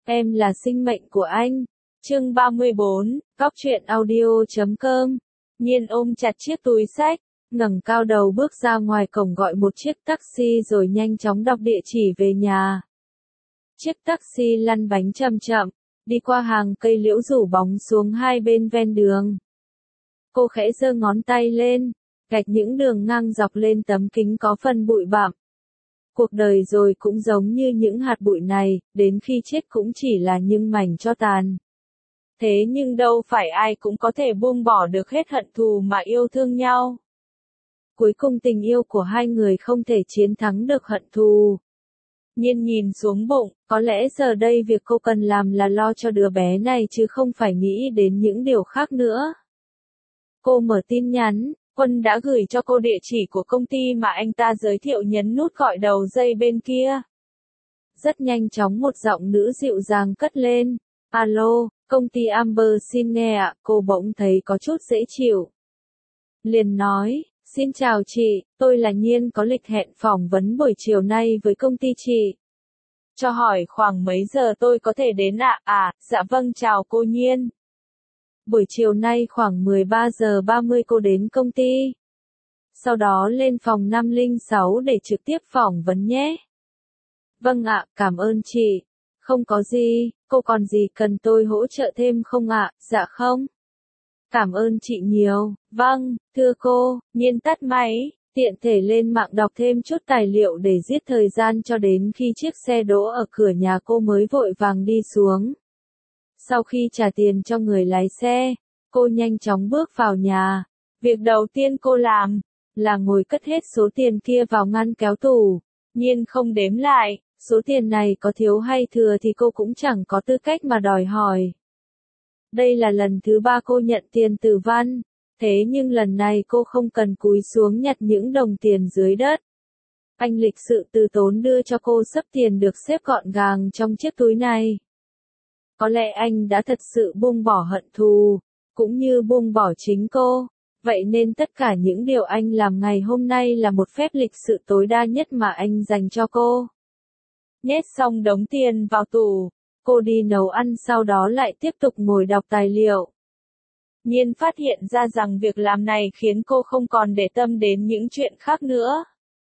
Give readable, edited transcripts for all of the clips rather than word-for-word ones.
Em là sinh mệnh của anh. Chương 34, Góc truyện audio.com. Nhiên ôm chặt chiếc túi xách, ngẩng cao đầu bước ra ngoài cổng gọi một chiếc taxi rồi nhanh chóng đọc địa chỉ về nhà. Chiếc taxi lăn bánh chậm chậm, đi qua hàng cây liễu rủ bóng xuống hai bên ven đường. Cô khẽ giơ ngón tay lên, gạch những đường ngang dọc lên tấm kính có phần bụi bặm. Cuộc đời rồi cũng giống như những hạt bụi này, đến khi chết cũng chỉ là những mảnh tro tàn. Thế nhưng đâu phải ai cũng có thể buông bỏ được hết hận thù mà yêu thương nhau. Cuối cùng tình yêu của hai người không thể chiến thắng được hận thù. Nhiên nhìn xuống bụng, có lẽ giờ đây việc cô cần làm là lo cho đứa bé này chứ không phải nghĩ đến những điều khác nữa. Cô mở tin nhắn, Quân đã gửi cho cô địa chỉ của công ty mà anh ta giới thiệu, nhấn nút gọi đầu dây bên kia. Rất nhanh chóng một giọng nữ dịu dàng cất lên. Alo, công ty Amber xin nghe ạ. Cô bỗng thấy có chút dễ chịu. Liền nói, xin chào chị, tôi là Nhiên, có lịch hẹn phỏng vấn buổi chiều nay với công ty chị. Cho hỏi khoảng mấy giờ tôi có thể đến ạ? Dạ vâng, chào cô Nhiên. Buổi chiều nay khoảng 13 giờ 30 cô đến công ty. Sau đó lên phòng 506 để trực tiếp phỏng vấn nhé. Vâng ạ, cảm ơn chị. Không có gì, cô còn gì cần tôi hỗ trợ thêm không ạ? Dạ không. Cảm ơn chị nhiều. Vâng, thưa cô. Nhiên tắt máy, tiện thể lên mạng đọc thêm chút tài liệu để giết thời gian cho đến khi chiếc xe đỗ ở cửa nhà cô mới vội vàng đi xuống. Sau khi trả tiền cho người lái xe, cô nhanh chóng bước vào nhà. Việc đầu tiên cô làm là ngồi cất hết số tiền kia vào ngăn kéo tủ. Nhiên không đếm lại, số tiền này có thiếu hay thừa thì cô cũng chẳng có tư cách mà đòi hỏi. Đây là lần thứ 3 cô nhận tiền từ Văn, thế nhưng lần này cô không cần cúi xuống nhặt những đồng tiền dưới đất. Anh lịch sự từ tốn đưa cho cô xấp tiền được xếp gọn gàng trong chiếc túi này. Có lẽ anh đã thật sự buông bỏ hận thù, cũng như buông bỏ chính cô. Vậy nên tất cả những điều anh làm ngày hôm nay là một phép lịch sự tối đa nhất mà anh dành cho cô. Nhét xong đống tiền vào tủ, cô đi nấu ăn, sau đó lại tiếp tục ngồi đọc tài liệu. Nhiên phát hiện ra rằng việc làm này khiến cô không còn để tâm đến những chuyện khác nữa.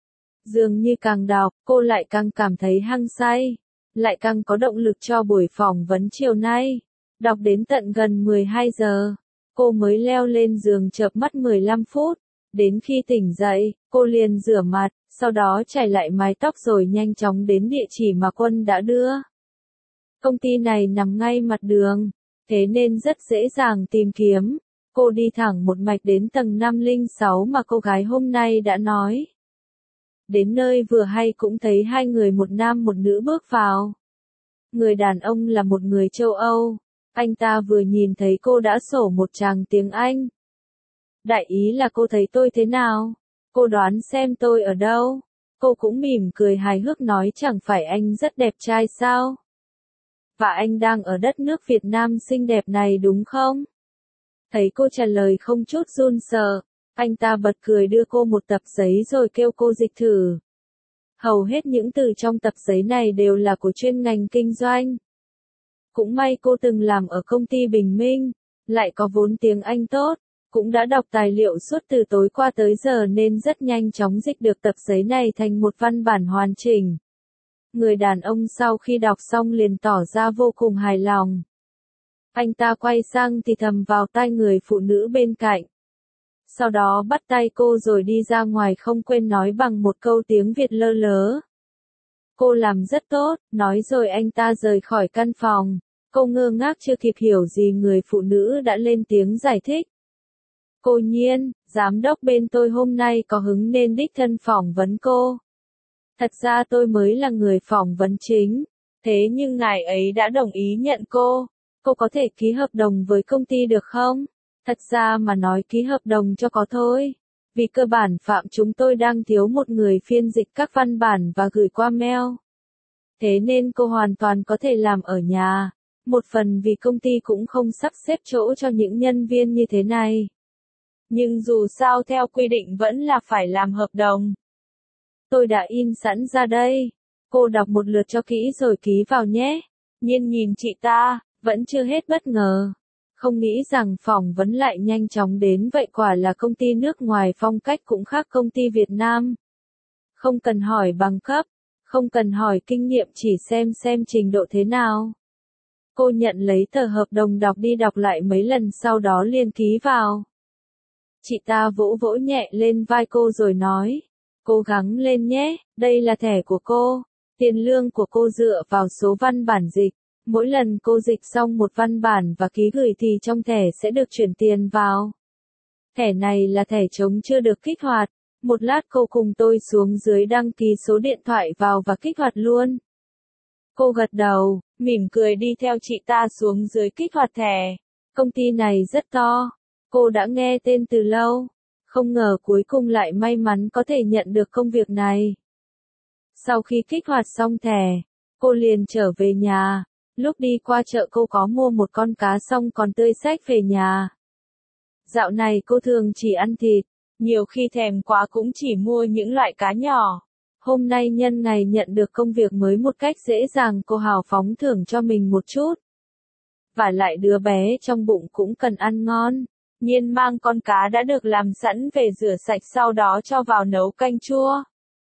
Dường như càng đọc, cô lại càng cảm thấy hăng say, lại càng có động lực cho buổi phỏng vấn chiều nay. Đọc đến tận gần 12 giờ, cô mới leo lên giường chợp mắt 15 phút. Đến khi tỉnh dậy, cô liền rửa mặt, sau đó chải lại mái tóc rồi nhanh chóng đến địa chỉ mà Quân đã đưa. Công ty này nằm ngay mặt đường, thế nên rất dễ dàng tìm kiếm. Cô đi thẳng một mạch đến tầng 506 mà cô gái hôm nay đã nói. Đến nơi vừa hay cũng thấy hai người, một nam một nữ bước vào. Người đàn ông là một người châu Âu. Anh ta vừa nhìn thấy cô đã sổ một tràng tiếng Anh. Đại ý là cô thấy tôi thế nào? Cô đoán xem tôi ở đâu? Cô cũng mỉm cười hài hước nói, chẳng phải anh rất đẹp trai sao? Và anh đang ở đất nước Việt Nam xinh đẹp này đúng không? Thấy cô trả lời không chút run sợ, anh ta bật cười đưa cô một tập giấy rồi kêu cô dịch thử. Hầu hết những từ trong tập giấy này đều là của chuyên ngành kinh doanh. Cũng may cô từng làm ở công ty Bình Minh, lại có vốn tiếng Anh tốt, cũng đã đọc tài liệu suốt từ tối qua tới giờ nên rất nhanh chóng dịch được tập giấy này thành một văn bản hoàn chỉnh. Người đàn ông sau khi đọc xong liền tỏ ra vô cùng hài lòng. Anh ta quay sang thì thầm vào tai người phụ nữ bên cạnh. Sau đó bắt tay cô rồi đi ra ngoài, không quên nói bằng một câu tiếng Việt lơ lớ. Cô làm rất tốt, nói rồi anh ta rời khỏi căn phòng. Cô ngơ ngác chưa kịp hiểu gì, người phụ nữ đã lên tiếng giải thích. Cô Nhiên, giám đốc bên tôi hôm nay có hứng nên đích thân phỏng vấn cô. Thật ra tôi mới là người phỏng vấn chính, thế nhưng ngài ấy đã đồng ý nhận cô. Cô có thể ký hợp đồng với công ty được không? Thật ra mà nói ký hợp đồng cho có thôi. Vì cơ bản phạm chúng tôi đang thiếu một người phiên dịch các văn bản và gửi qua mail. Thế nên cô hoàn toàn có thể làm ở nhà. Một phần vì công ty cũng không sắp xếp chỗ cho những nhân viên như thế này. Nhưng dù sao theo quy định vẫn là phải làm hợp đồng. Tôi đã in sẵn ra đây. Cô đọc một lượt cho kỹ rồi ký vào nhé. Nhiên nhìn chị ta, vẫn chưa hết bất ngờ. Không nghĩ rằng phỏng vấn lại nhanh chóng đến vậy, quả là công ty nước ngoài phong cách cũng khác công ty Việt Nam. Không cần hỏi bằng cấp, không cần hỏi kinh nghiệm, chỉ xem trình độ thế nào. Cô nhận lấy tờ hợp đồng đọc đi đọc lại mấy lần sau đó liền ký vào. Chị ta vỗ vỗ nhẹ lên vai cô rồi nói, cố gắng lên nhé, đây là thẻ của cô. Tiền lương của cô dựa vào số văn bản dịch. Mỗi lần cô dịch xong một văn bản và ký gửi thì trong thẻ sẽ được chuyển tiền vào. Thẻ này là thẻ trống chưa được kích hoạt. Một lát cô cùng tôi xuống dưới đăng ký số điện thoại vào và kích hoạt luôn. Cô gật đầu, mỉm cười đi theo chị ta xuống dưới kích hoạt thẻ. Công ty này rất to. Cô đã nghe tên từ lâu. Không ngờ cuối cùng lại may mắn có thể nhận được công việc này. Sau khi kích hoạt xong thẻ, cô liền trở về nhà. Lúc đi qua chợ cô có mua một con cá xong còn tươi xách về nhà. Dạo này cô thường chỉ ăn thịt, nhiều khi thèm quá cũng chỉ mua những loại cá nhỏ. Hôm nay nhân ngày nhận được công việc mới một cách dễ dàng, cô hào phóng thưởng cho mình một chút. Và lại đứa bé trong bụng cũng cần ăn ngon. Nhiên mang con cá đã được làm sẵn về rửa sạch sau đó cho vào nấu canh chua.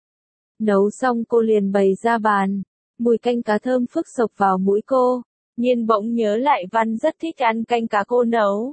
Nấu xong cô liền bày ra bàn. Mùi canh cá thơm phức sộc vào mũi cô. Nhiên bỗng nhớ lại Văn rất thích ăn canh cá cô nấu.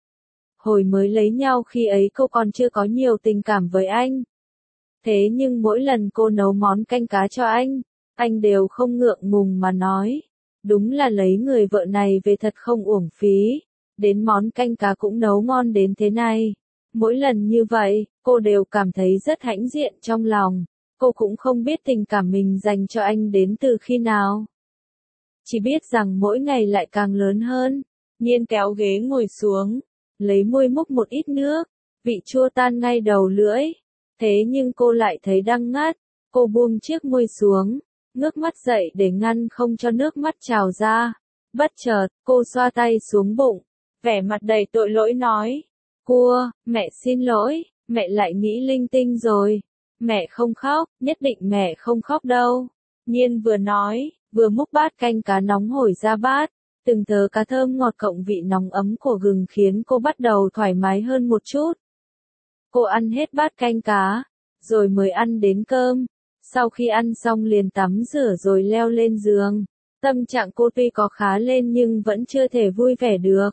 Hồi mới lấy nhau khi ấy cô còn chưa có nhiều tình cảm với anh. Thế nhưng mỗi lần cô nấu món canh cá cho anh đều không ngượng ngùng mà nói. Đúng là lấy người vợ này về thật không uổng phí. Đến món canh cá cũng nấu ngon đến thế này. Mỗi lần như vậy, cô đều cảm thấy rất hãnh diện trong lòng. Cô cũng không biết tình cảm mình dành cho anh đến từ khi nào. Chỉ biết rằng mỗi ngày lại càng lớn hơn. Nhiên kéo ghế ngồi xuống, lấy muôi múc một ít nước, vị chua tan ngay đầu lưỡi. Thế nhưng cô lại thấy đắng ngắt. Cô buông chiếc muôi xuống, ngước mắt dậy để ngăn không cho nước mắt trào ra. Bất chợt, cô xoa tay xuống bụng, vẻ mặt đầy tội lỗi nói. Cua, mẹ xin lỗi, mẹ lại nghĩ linh tinh rồi. Mẹ không khóc, nhất định mẹ không khóc đâu. Nhiên vừa nói, vừa múc bát canh cá nóng hổi ra bát. Từng tớ cá thơm ngọt cộng vị nóng ấm của gừng khiến cô bắt đầu thoải mái hơn một chút. Cô ăn hết bát canh cá, rồi mới ăn đến cơm. Sau khi ăn xong liền tắm rửa rồi leo lên giường. Tâm trạng cô tuy có khá lên nhưng vẫn chưa thể vui vẻ được.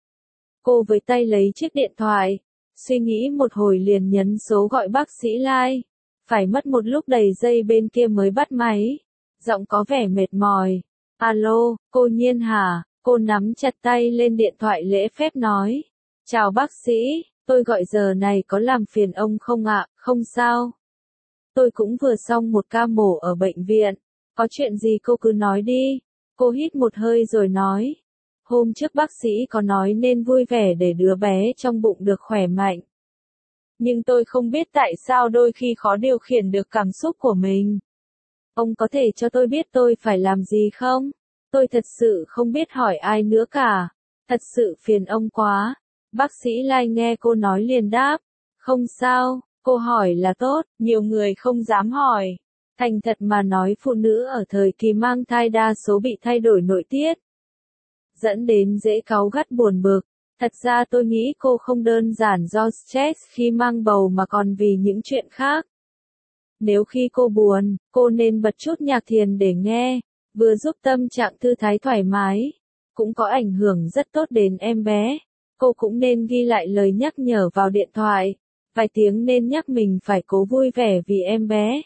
Cô với tay lấy chiếc điện thoại, suy nghĩ một hồi liền nhấn số gọi bác sĩ Lai. Phải mất một lúc đầy giây bên kia mới bắt máy. Giọng có vẻ mệt mỏi. Alo, cô Nhiên hả? Cô nắm chặt tay lên điện thoại lễ phép nói. Chào bác sĩ, tôi gọi giờ này có làm phiền ông không ạ? Không sao. Tôi cũng vừa xong một ca mổ ở bệnh viện. Có chuyện gì cô cứ nói đi. Cô hít một hơi rồi nói. Hôm trước bác sĩ có nói nên vui vẻ để đứa bé trong bụng được khỏe mạnh. Nhưng tôi không biết tại sao đôi khi khó điều khiển được cảm xúc của mình. Ông có thể cho tôi biết tôi phải làm gì không? Tôi thật sự không biết hỏi ai nữa cả. Thật sự phiền ông quá. Bác sĩ Lai nghe cô nói liền đáp. Không sao, cô hỏi là tốt, nhiều người không dám hỏi. Thành thật mà nói phụ nữ ở thời kỳ mang thai đa số bị thay đổi nội tiết. Dẫn đến dễ cáu gắt buồn bực. Thật ra tôi nghĩ cô không đơn giản do stress khi mang bầu mà còn vì những chuyện khác. Nếu khi cô buồn, cô nên bật chút nhạc thiền để nghe, vừa giúp tâm trạng thư thái thoải mái, cũng có ảnh hưởng rất tốt đến em bé. Cô cũng nên ghi lại lời nhắc nhở vào điện thoại, vài tiếng nên nhắc mình phải cố vui vẻ vì em bé.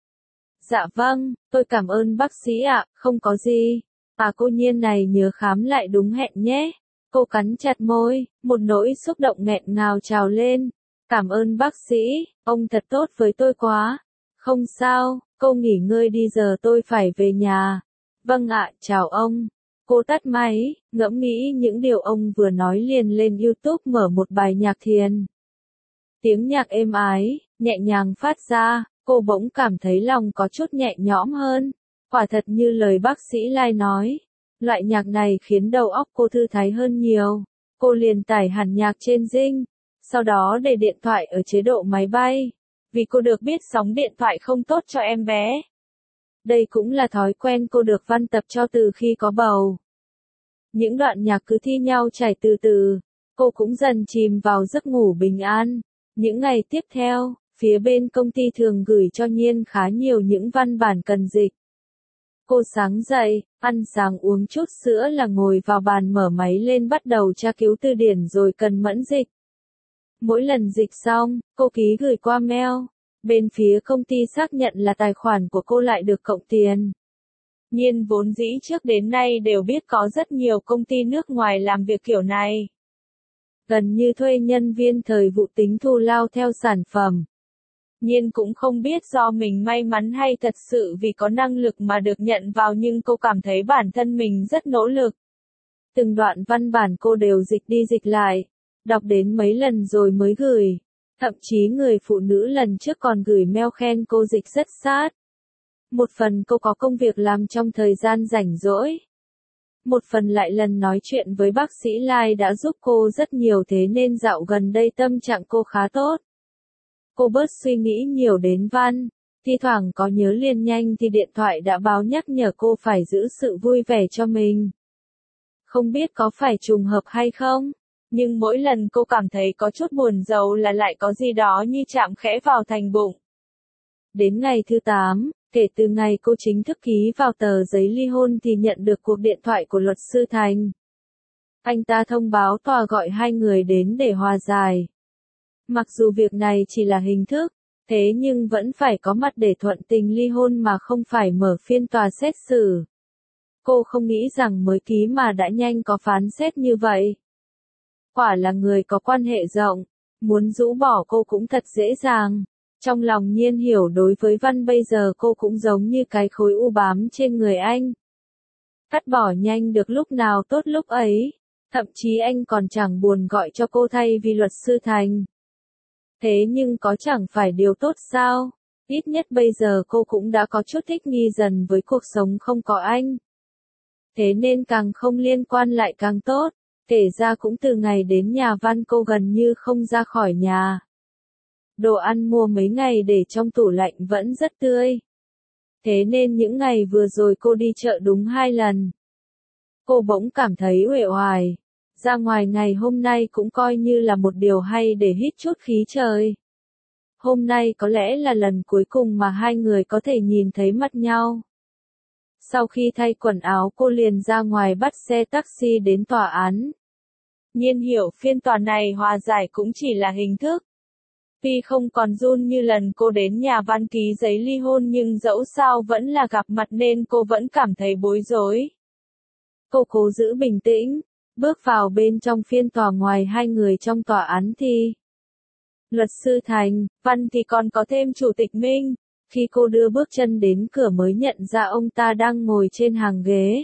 Dạ vâng, tôi cảm ơn bác sĩ ạ, không có gì. Cô Nhiên này nhớ khám lại đúng hẹn nhé. Cô cắn chặt môi, một nỗi xúc động nghẹn ngào trào lên. Cảm ơn bác sĩ, ông thật tốt với tôi quá. Không sao, cô nghỉ ngơi đi giờ tôi phải về nhà. Vâng ạ, chào ông. Cô tắt máy, ngẫm nghĩ những điều ông vừa nói liền lên YouTube mở một bài nhạc thiền. Tiếng nhạc êm ái, nhẹ nhàng phát ra, cô bỗng cảm thấy lòng có chút nhẹ nhõm hơn. Quả thật như lời bác sĩ Lai nói. Loại nhạc này khiến đầu óc cô thư thái hơn nhiều. Cô liền tải hẳn nhạc trên Zing, sau đó để điện thoại ở chế độ máy bay. Vì cô được biết sóng điện thoại không tốt cho em bé. Đây cũng là thói quen cô được Văn tập cho từ khi có bầu. Những đoạn nhạc cứ thi nhau chảy từ từ, cô cũng dần chìm vào giấc ngủ bình an. Những ngày tiếp theo, phía bên công ty thường gửi cho Nhiên khá nhiều những văn bản cần dịch. Cô sáng dậy, ăn sáng uống chút sữa là ngồi vào bàn mở máy lên bắt đầu tra cứu từ điển rồi cần mẫn dịch. Mỗi lần dịch xong, cô ký gửi qua mail. Bên phía công ty xác nhận là tài khoản của cô lại được cộng tiền. Nhiên vốn dĩ trước đến nay đều biết có rất nhiều công ty nước ngoài làm việc kiểu này. Gần như thuê nhân viên thời vụ tính thù lao theo sản phẩm. Nhiên cũng không biết do mình may mắn hay thật sự vì có năng lực mà được nhận vào, nhưng cô cảm thấy bản thân mình rất nỗ lực. Từng đoạn văn bản cô đều dịch đi dịch lại, đọc đến mấy lần rồi mới gửi. Thậm chí người phụ nữ lần trước còn gửi mail khen cô dịch rất sát. Một phần cô có công việc làm trong thời gian rảnh rỗi. Một phần lại lần nói chuyện với bác sĩ Lai đã giúp cô rất nhiều, thế nên dạo gần đây tâm trạng cô khá tốt. Cô bớt suy nghĩ nhiều đến Văn, thi thoảng có nhớ liền nhanh thì điện thoại đã báo nhắc nhở cô phải giữ sự vui vẻ cho mình. Không biết có phải trùng hợp hay không, nhưng mỗi lần cô cảm thấy có chút buồn rầu là lại có gì đó như chạm khẽ vào thành bụng. Đến ngày thứ 8, kể từ ngày cô chính thức ký vào tờ giấy ly hôn thì nhận được cuộc điện thoại của luật sư Thành. Anh ta thông báo tòa gọi hai người đến để hòa giải. Mặc dù việc này chỉ là hình thức, thế nhưng vẫn phải có mặt để thuận tình ly hôn mà không phải mở phiên tòa xét xử. Cô không nghĩ rằng mới ký mà đã nhanh có phán xét như vậy. Quả là người có quan hệ rộng, muốn rũ bỏ cô cũng thật dễ dàng. Trong lòng Nhiên hiểu đối với Văn bây giờ cô cũng giống như cái khối u bám trên người anh. Cắt bỏ nhanh được lúc nào tốt lúc ấy, thậm chí anh còn chẳng buồn gọi cho cô thay vì luật sư Thành. Thế nhưng có chẳng phải điều tốt sao? Ít nhất bây giờ cô cũng đã có chút thích nghi dần với cuộc sống không có anh. Thế nên càng không liên quan lại càng tốt. Kể ra cũng từ ngày đến nhà Văn cô gần như không ra khỏi nhà. Đồ ăn mua mấy ngày để trong tủ lạnh vẫn rất tươi. Thế nên những ngày vừa rồi cô đi chợ đúng 2 lần. Cô bỗng cảm thấy uể oải. Ra ngoài ngày hôm nay cũng coi như là một điều hay để hít chút khí trời. Hôm nay có lẽ là lần cuối cùng mà hai người có thể nhìn thấy mặt nhau. Sau khi thay quần áo cô liền ra ngoài bắt xe taxi đến tòa án. Nhiên hiểu phiên tòa này hòa giải cũng chỉ là hình thức. Tuy không còn run như lần cô đến nhà Văn ký giấy ly hôn nhưng dẫu sao vẫn là gặp mặt nên cô vẫn cảm thấy bối rối. Cô cố giữ bình tĩnh, bước vào bên trong phiên tòa. Ngoài hai người trong tòa án thì luật sư Thành, Văn thì còn có thêm chủ tịch Minh. Khi cô đưa bước chân đến cửa mới nhận ra ông ta đang ngồi trên hàng ghế.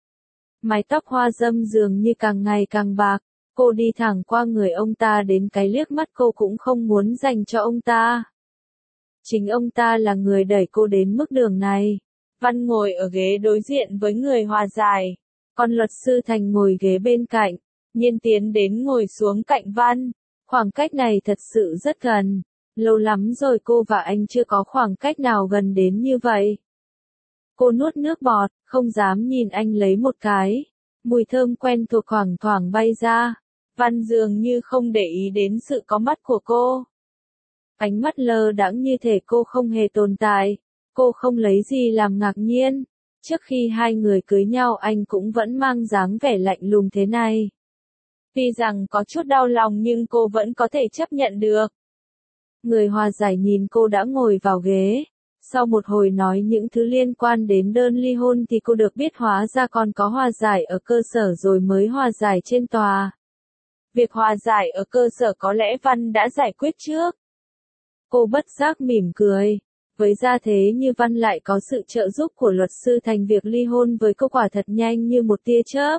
Mái tóc hoa râm dường như càng ngày càng bạc. Cô đi thẳng qua người ông ta, đến cái liếc mắt cô cũng không muốn dành cho ông ta. Chính ông ta là người đẩy cô đến mức đường này. Văn ngồi ở ghế đối diện với người hòa giải. Còn luật sư Thành ngồi ghế bên cạnh. Nhiên tiến đến ngồi xuống cạnh Văn. Khoảng cách này thật sự rất gần. Lâu lắm rồi cô và anh chưa có khoảng cách nào gần đến như vậy. Cô nuốt nước bọt, không dám nhìn anh lấy một cái. Mùi thơm quen thuộc thoảng thoảng bay ra. Văn dường như không để ý đến sự có mặt của cô. Ánh mắt lơ đãng như thể cô không hề tồn tại. Cô không lấy gì làm ngạc nhiên. Trước khi hai người cưới nhau anh cũng vẫn mang dáng vẻ lạnh lùng thế này. Tuy rằng có chút đau lòng nhưng cô vẫn có thể chấp nhận được. Người hòa giải nhìn cô đã ngồi vào ghế. Sau một hồi nói những thứ liên quan đến đơn ly hôn thì cô được biết hóa ra còn có hòa giải ở cơ sở rồi mới hòa giải trên tòa. Việc hòa giải ở cơ sở có lẽ Văn đã giải quyết trước. Cô bất giác mỉm cười. Với gia thế như Văn lại có sự trợ giúp của luật sư Thành, việc ly hôn với cô quả thật nhanh như một tia chớp.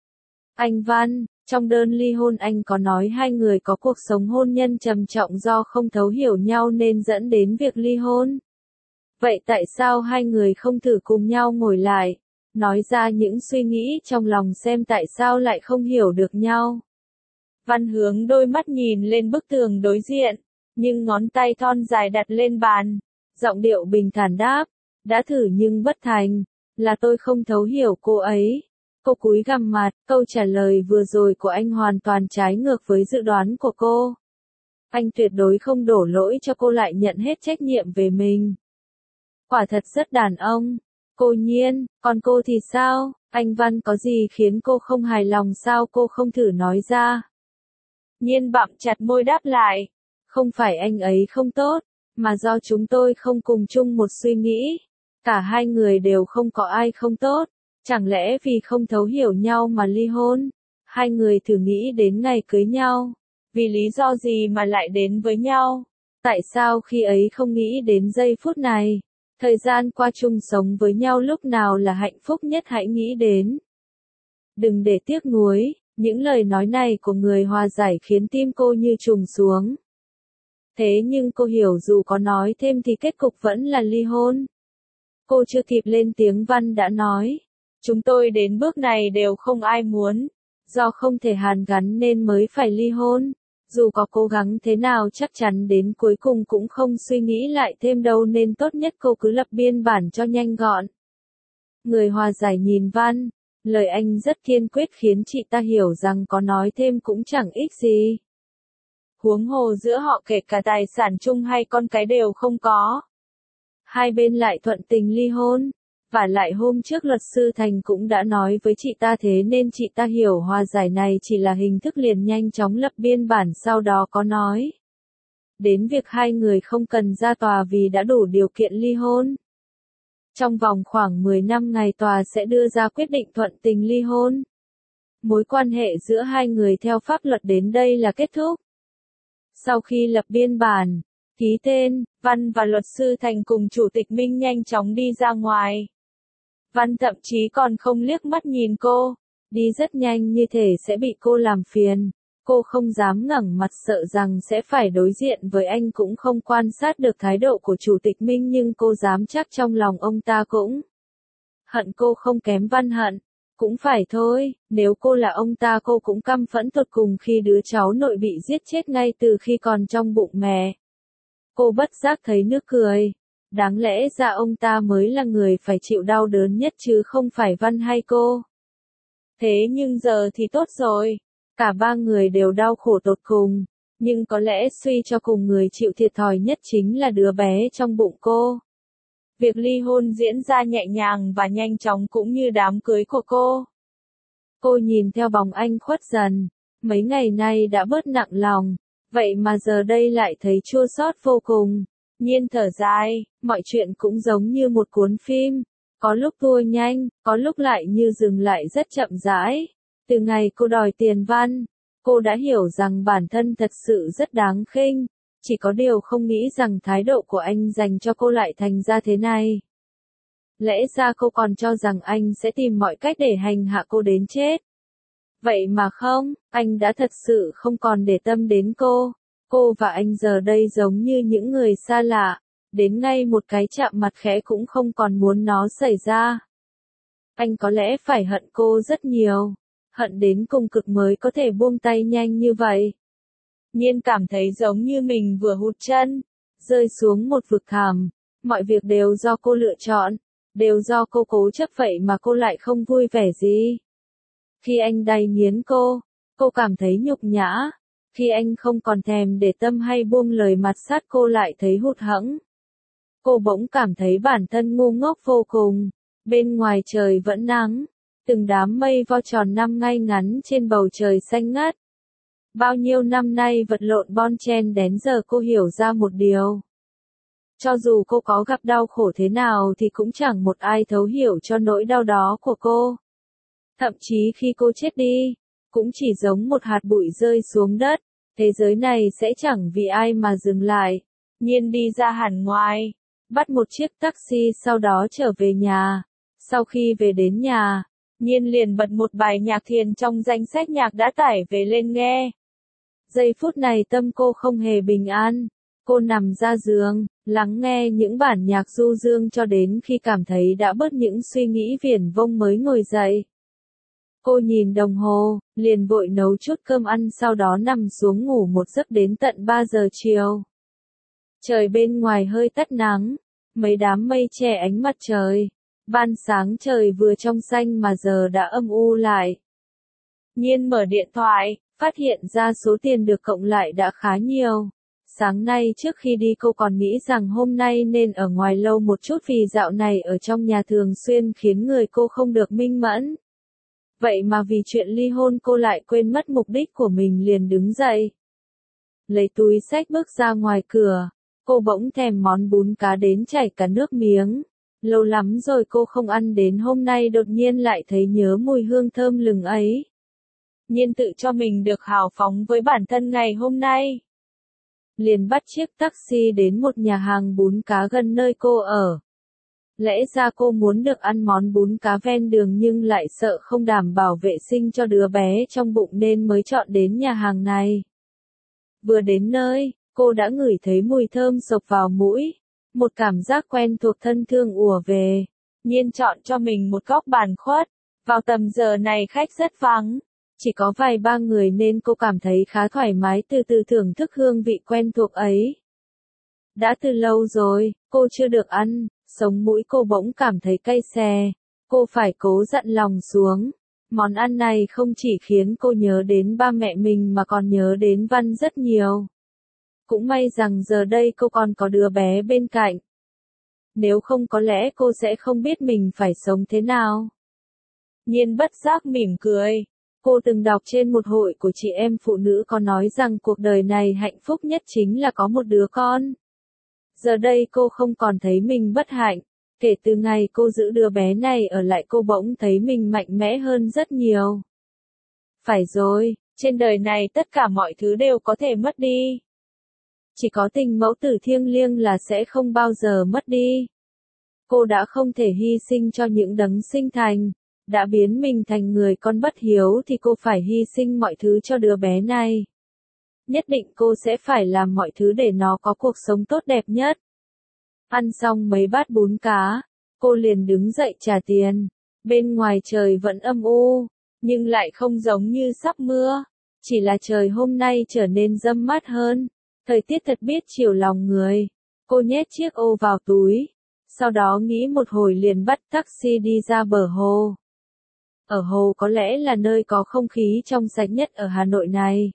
Anh Văn, trong đơn ly hôn anh có nói hai người có cuộc sống hôn nhân trầm trọng do không thấu hiểu nhau nên dẫn đến việc ly hôn. Vậy tại sao hai người không thử cùng nhau ngồi lại, nói ra những suy nghĩ trong lòng xem tại sao lại không hiểu được nhau? Văn hướng đôi mắt nhìn lên bức tường đối diện, nhưng ngón tay thon dài đặt lên bàn, giọng điệu bình thản đáp, Đã thử nhưng bất thành, là tôi không thấu hiểu cô ấy. Cô cúi gằm mặt, câu trả lời vừa rồi của anh hoàn toàn trái ngược với dự đoán của cô. Anh tuyệt đối không đổ lỗi cho cô lại nhận hết trách nhiệm về mình. Quả thật rất đàn ông. Cô Nhiên, còn cô thì sao? Anh Văn có gì khiến cô không hài lòng sao cô không thử nói ra? Nhiên bặm chặt môi đáp lại. Không phải anh ấy không tốt, mà do chúng tôi không cùng chung một suy nghĩ. Cả hai người đều không có ai không tốt. Chẳng lẽ vì không thấu hiểu nhau mà ly hôn? Hai người thử nghĩ đến ngày cưới nhau. Vì lý do gì mà lại đến với nhau? Tại sao khi ấy không nghĩ đến giây phút này? Thời gian qua chung sống với nhau lúc nào là hạnh phúc nhất hãy nghĩ đến. Đừng để tiếc nuối, những lời nói này của người hòa giải khiến tim cô như trùng xuống. Thế nhưng cô hiểu dù có nói thêm thì kết cục vẫn là ly hôn. Cô chưa kịp lên tiếng Văn đã nói. Chúng tôi đến bước này đều không ai muốn. Do không thể hàn gắn nên mới phải ly hôn. Dù có cố gắng thế nào chắc chắn đến cuối cùng cũng không suy nghĩ lại thêm đâu nên tốt nhất cô cứ lập biên bản cho nhanh gọn. Người hòa giải nhìn Văn, lời anh rất kiên quyết khiến chị ta hiểu rằng có nói thêm cũng chẳng ích gì. Huống hồ giữa họ kể cả tài sản chung hay con cái đều không có. Hai bên lại thuận tình ly hôn. Và lại hôm trước luật sư Thành cũng đã nói với chị ta thế nên chị ta hiểu hòa giải này chỉ là hình thức liền nhanh chóng lập biên bản sau đó có nói. Đến việc hai người không cần ra tòa vì đã đủ điều kiện ly hôn. Trong vòng khoảng 10 năm ngày tòa sẽ đưa ra quyết định thuận tình ly hôn. Mối quan hệ giữa hai người theo pháp luật đến đây là kết thúc. Sau khi lập biên bản, ký tên, Văn và luật sư Thành cùng chủ tịch Minh nhanh chóng đi ra ngoài. Văn thậm chí còn không liếc mắt nhìn cô, đi rất nhanh như thể sẽ bị cô làm phiền. Cô không dám ngẩng mặt sợ rằng sẽ phải đối diện với anh cũng không quan sát được thái độ của chủ tịch Minh nhưng cô dám chắc trong lòng ông ta cũng hận cô không kém Văn hận. Cũng phải thôi, nếu cô là ông ta cô cũng căm phẫn tột cùng khi đứa cháu nội bị giết chết ngay từ khi còn trong bụng mẹ. Cô bất giác thấy nước cười. Đáng lẽ ra ông ta mới là người phải chịu đau đớn nhất chứ không phải Văn hay cô. Thế nhưng giờ thì tốt rồi. Cả ba người đều đau khổ tột cùng. Nhưng có lẽ suy cho cùng người chịu thiệt thòi nhất chính là đứa bé trong bụng cô. Việc ly hôn diễn ra nhẹ nhàng và nhanh chóng cũng như đám cưới của cô. Cô nhìn theo bóng anh khuất dần. Mấy ngày nay đã bớt nặng lòng. Vậy mà giờ đây lại thấy chua xót vô cùng. Nhiên thở dài, mọi chuyện cũng giống như một cuốn phim. Có lúc tua nhanh, có lúc lại như dừng lại rất chậm rãi. Từ ngày cô đòi tiền Văn, cô đã hiểu rằng bản thân thật sự rất đáng khinh. Chỉ có điều không nghĩ rằng thái độ của anh dành cho cô lại thành ra thế này. Lẽ ra cô còn cho rằng anh sẽ tìm mọi cách để hành hạ cô đến chết. Vậy mà không, anh đã thật sự không còn để tâm đến cô. Cô và anh giờ đây giống như những người xa lạ, đến ngay một cái chạm mặt khẽ cũng không còn muốn nó xảy ra. Anh có lẽ phải hận cô rất nhiều, hận đến cùng cực mới có thể buông tay nhanh như vậy. Nhiên cảm thấy giống như mình vừa hụt chân, rơi xuống một vực thẳm, mọi việc đều do cô lựa chọn, đều do cô cố chấp vậy mà cô lại không vui vẻ gì. Khi anh đày nghiến cô cảm thấy nhục nhã. Khi anh không còn thèm để tâm hay buông lời mặt sát cô lại thấy hụt hẫng. Cô bỗng cảm thấy bản thân ngu ngốc vô cùng. Bên ngoài trời vẫn nắng, từng đám mây vo tròn năm ngay ngắn trên bầu trời xanh ngắt. Bao nhiêu năm nay vật lộn bon chen đến giờ cô hiểu ra một điều. Cho dù cô có gặp đau khổ thế nào thì cũng chẳng một ai thấu hiểu cho nỗi đau đó của cô. Thậm chí khi cô chết đi, cũng chỉ giống một hạt bụi rơi xuống đất, thế giới này sẽ chẳng vì ai mà dừng lại. Nhiên đi ra hẳn ngoài, bắt một chiếc taxi sau đó trở về nhà. Sau khi về đến nhà, Nhiên liền bật một bài nhạc thiền trong danh sách nhạc đã tải về lên nghe. Giây phút này tâm cô không hề bình an. Cô nằm ra giường, lắng nghe những bản nhạc du dương cho đến khi cảm thấy đã bớt những suy nghĩ viển vông mới ngồi dậy. Cô nhìn đồng hồ, liền vội nấu chút cơm ăn sau đó nằm xuống ngủ một giấc đến tận 3 giờ chiều. Trời bên ngoài hơi tắt nắng, mấy đám mây che ánh mặt trời. Ban sáng trời vừa trong xanh mà giờ đã âm u lại. Nhiên mở điện thoại, phát hiện ra số tiền được cộng lại đã khá nhiều. Sáng nay trước khi đi cô còn nghĩ rằng hôm nay nên ở ngoài lâu một chút vì dạo này ở trong nhà thường xuyên khiến người cô không được minh mẫn. Vậy mà vì chuyện ly hôn cô lại quên mất mục đích của mình liền đứng dậy. Lấy túi xách bước ra ngoài cửa, cô bỗng thèm món bún cá đến chảy cả nước miếng. Lâu lắm rồi cô không ăn đến hôm nay đột nhiên lại thấy nhớ mùi hương thơm lừng ấy. Nhiên tự cho mình được hào phóng với bản thân ngày hôm nay. Liền bắt chiếc taxi đến một nhà hàng bún cá gần nơi cô ở. Lẽ ra cô muốn được ăn món bún cá ven đường nhưng lại sợ không đảm bảo vệ sinh cho đứa bé trong bụng nên mới chọn đến nhà hàng này. Vừa đến nơi, cô đã ngửi thấy mùi thơm xộc vào mũi. Một cảm giác quen thuộc thân thương ùa về. Nhiên chọn cho mình một góc bàn khuất. Vào tầm giờ này khách rất vắng. Chỉ có vài ba người nên cô cảm thấy khá thoải mái từ từ thưởng thức hương vị quen thuộc ấy. Đã từ lâu rồi, cô chưa được ăn, sống mũi cô bỗng cảm thấy cay xè. Cô phải cố dặn lòng xuống. Món ăn này không chỉ khiến cô nhớ đến ba mẹ mình mà còn nhớ đến Văn rất nhiều. Cũng may rằng giờ đây cô còn có đứa bé bên cạnh. Nếu không có lẽ cô sẽ không biết mình phải sống thế nào. Nhiên bất giác mỉm cười. Cô từng đọc trên một hội của chị em phụ nữ có nói rằng cuộc đời này hạnh phúc nhất chính là có một đứa con. Giờ đây cô không còn thấy mình bất hạnh. Kể từ ngày cô giữ đứa bé này ở lại cô bỗng thấy mình mạnh mẽ hơn rất nhiều. Phải rồi, trên đời này tất cả mọi thứ đều có thể mất đi. Chỉ có tình mẫu tử thiêng liêng là sẽ không bao giờ mất đi. Cô đã không thể hy sinh cho những đấng sinh thành. Đã biến mình thành người con bất hiếu thì cô phải hy sinh mọi thứ cho đứa bé này. Nhất định cô sẽ phải làm mọi thứ để nó có cuộc sống tốt đẹp nhất. Ăn xong mấy bát bún cá, cô liền đứng dậy trả tiền. Bên ngoài trời vẫn âm u, nhưng lại không giống như sắp mưa. Chỉ là trời hôm nay trở nên râm mát hơn. Thời tiết thật biết chiều lòng người. Cô nhét chiếc ô vào túi. Sau đó nghĩ một hồi liền bắt taxi đi ra bờ hồ. Ở hồ có lẽ là nơi có không khí trong sạch nhất ở Hà Nội này.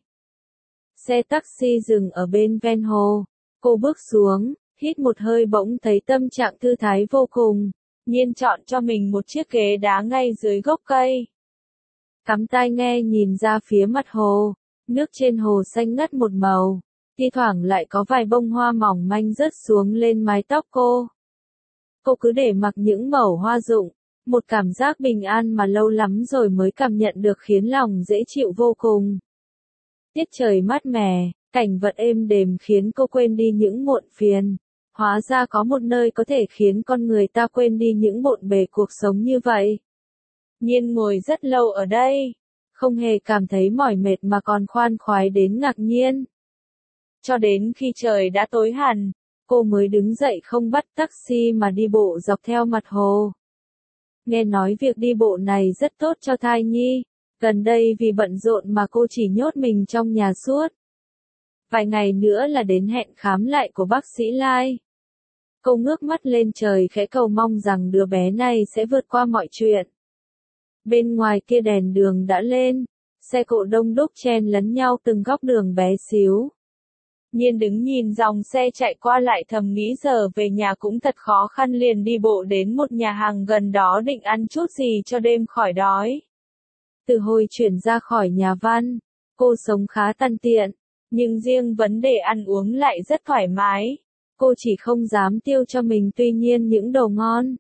Xe taxi dừng ở bên ven hồ. Cô bước xuống, hít một hơi bỗng thấy tâm trạng thư thái vô cùng. Nhiên chọn cho mình một chiếc ghế đá ngay dưới gốc cây. Cắm tai nghe nhìn ra phía mặt hồ. Nước trên hồ xanh ngắt một màu. Thi thoảng lại có vài bông hoa mỏng manh rớt xuống lên mái tóc cô. Cô cứ để mặc những mẩu hoa rụng. Một cảm giác bình an mà lâu lắm rồi mới cảm nhận được khiến lòng dễ chịu vô cùng. Tiết trời mát mẻ, cảnh vật êm đềm khiến cô quên đi những muộn phiền. Hóa ra có một nơi có thể khiến con người ta quên đi những bộn bề cuộc sống như vậy. Nhiên ngồi rất lâu ở đây, không hề cảm thấy mỏi mệt mà còn khoan khoái đến ngạc nhiên. Cho đến khi trời đã tối hẳn, cô mới đứng dậy không bắt taxi mà đi bộ dọc theo mặt hồ. Nghe nói việc đi bộ này rất tốt cho thai nhi. Gần đây vì bận rộn mà cô chỉ nhốt mình trong nhà suốt. Vài ngày nữa là đến hẹn khám lại của bác sĩ Lai. Cô ngước mắt lên trời khẽ cầu mong rằng đứa bé này sẽ vượt qua mọi chuyện. Bên ngoài kia đèn đường đã lên. Xe cộ đông đúc chen lấn nhau từng góc đường bé xíu. Nhiên đứng nhìn dòng xe chạy qua lại thầm nghĩ giờ về nhà cũng thật khó khăn liền đi bộ đến một nhà hàng gần đó định ăn chút gì cho đêm khỏi đói. Từ hồi chuyển ra khỏi nhà Văn, cô sống khá tàn tiện, nhưng riêng vấn đề ăn uống lại rất thoải mái. Cô chỉ không dám tiêu cho mình tuy nhiên những đồ ngon.